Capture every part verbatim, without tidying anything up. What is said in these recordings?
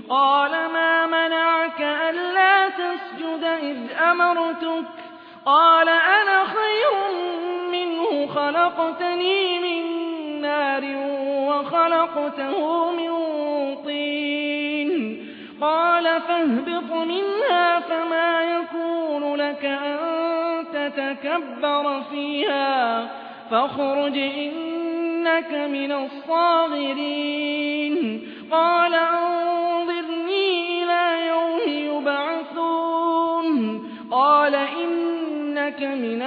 قال ما منعك ألا تسجد إذ أمرتك قال أنا خير منه خلقتني من نار وخلقته من طين قال فاهبط منها فما يكون لك أن تتكبر فيها فاخرج إنك من الصاغرين قال أنظرني إلى يوم يبعثون قال إنك من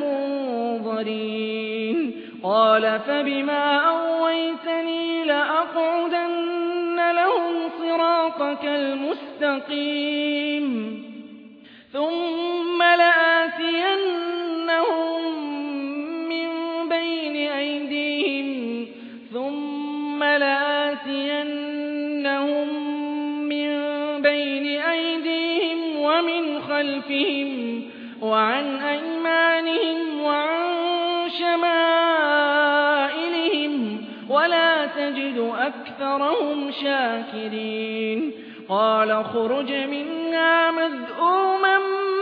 المنظرين قال فبما أغويتني لأقعدن لهم صراطك المستقيم ثم لآتينهم من بين أيديهم ثم لآتينهم من بين أيديهم ومن خلفهم وعن أيمانهم وعن شمائلهم ولا تجد أكثرهم شاكرين قال اخرج منها مذءوما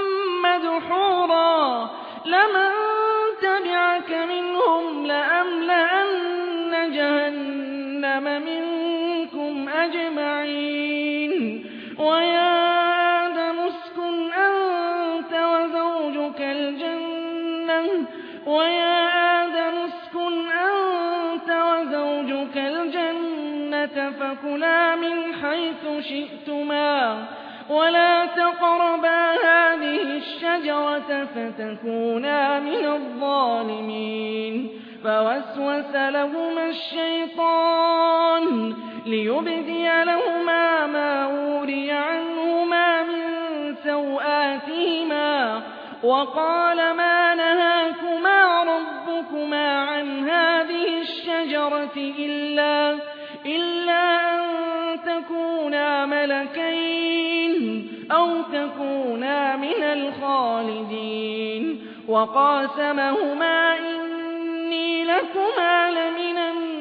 مدحورا لمن تبعك منهم لأملأن جهنم منكم أجمعين ويا آدم اسكن أنت وزوجك الجنة ويا آدم اسكن أنت وزوجك الجنة فكلا من حيث شئتما ولا تقربا هذه الشجرة فتكونا من الظالمين فوسوس لهما الشيطان ليبدي لهما ما وري عنهما من سوآتهما وقال ما نهاكما ربكما عن هذه الشجرة إلا, إلا أن تكونا ملكين أو تكونا من الخالدين وقاسمهما إني لكما لمن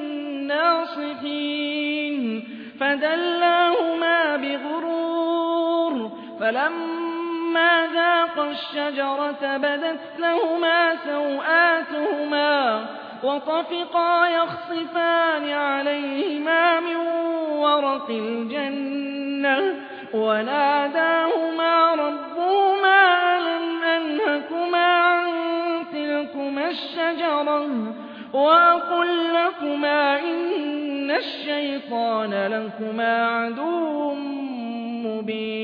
الناصحين فدلاهما بغرور فلما ذاقا الشجرة بدت لهما سوآتهما وطفقا يخصفان عليهما من ورق الجنة وناداهما ربهما ألم أنهكما عن تلكما الشجرة وأقل لكما إن الشيطان لكما عدو مبين